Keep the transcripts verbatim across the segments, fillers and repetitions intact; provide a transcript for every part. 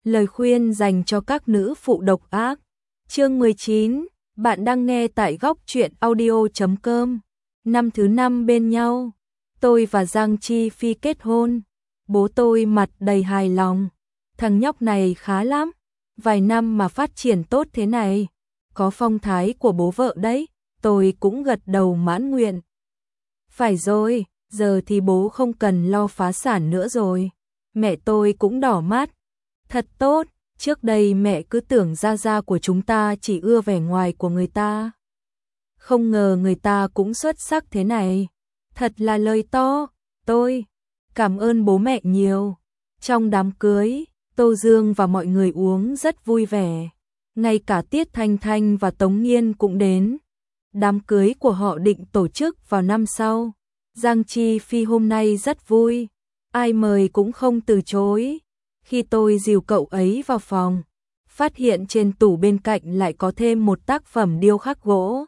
Lời khuyên dành cho các nữ phụ độc ác. Chương mười chín, bạn đang nghe tại góc truyện audio chấm com. Năm thứ năm bên nhau, tôi và Giang Chi Phi kết hôn. Bố tôi mặt đầy hài lòng. Thằng nhóc này khá lắm, vài năm mà phát triển tốt thế này, có phong thái của bố vợ đấy. Tôi cũng gật đầu mãn nguyện. Phải rồi, giờ thì bố không cần lo phá sản nữa rồi. Mẹ tôi cũng đỏ mắt. Thật tốt, trước đây mẹ cứ tưởng Gia Gia của chúng ta chỉ ưa vẻ ngoài của người ta. Không ngờ người ta cũng xuất sắc thế này. Thật là lời to, tôi cảm ơn bố mẹ nhiều. Trong đám cưới, Tô Dương và mọi người uống rất vui vẻ. Ngay cả Tiết Thanh Thanh và Tống Nghiên cũng đến. Đám cưới của họ định tổ chức vào năm sau. Giang Chi Phi hôm nay rất vui, ai mời cũng không từ chối. Khi tôi dìu cậu ấy vào phòng, phát hiện trên tủ bên cạnh lại có thêm một tác phẩm điêu khắc gỗ.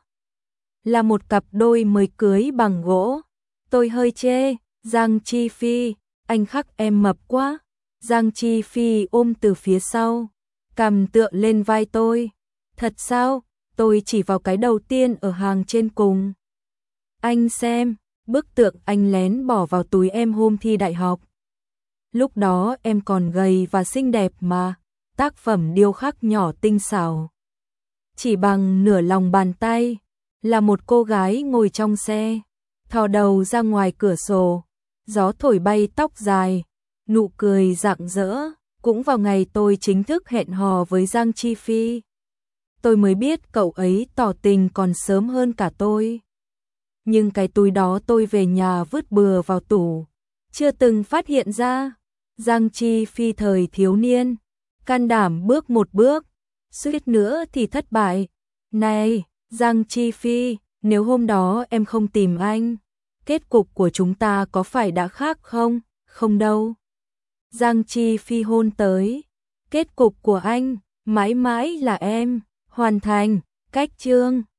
Là một cặp đôi mới cưới bằng gỗ. Tôi hơi chê, Giang Chi Phi, anh khắc em mập quá. Giang Chi Phi ôm từ phía sau, cằm tựa lên vai tôi. Thật sao? Tôi chỉ vào cái đầu tiên ở hàng trên cùng. Anh xem, bức tượng anh lén bỏ vào túi em hôm thi đại học. Lúc đó em còn gầy và xinh đẹp mà. Tác phẩm điêu khắc nhỏ tinh xảo, chỉ bằng nửa lòng bàn tay, là một cô gái ngồi trong xe, thò đầu ra ngoài cửa sổ, gió thổi bay tóc dài, nụ cười rạng rỡ. Cũng vào ngày tôi chính thức hẹn hò với Giang Chi Phi, tôi mới biết cậu ấy tỏ tình còn sớm hơn cả tôi. Nhưng cái túi đó tôi về nhà vứt bừa vào tủ, chưa từng phát hiện ra. Giang Chi Phi thời thiếu niên, can đảm bước một bước, suýt nữa thì thất bại. Này, Giang Chi Phi, nếu hôm đó em không tìm anh, kết cục của chúng ta có phải đã khác không? Không đâu. Giang Chi Phi hôn tới. Kết cục của anh, mãi mãi là em. Hoàn thành. Cách chương.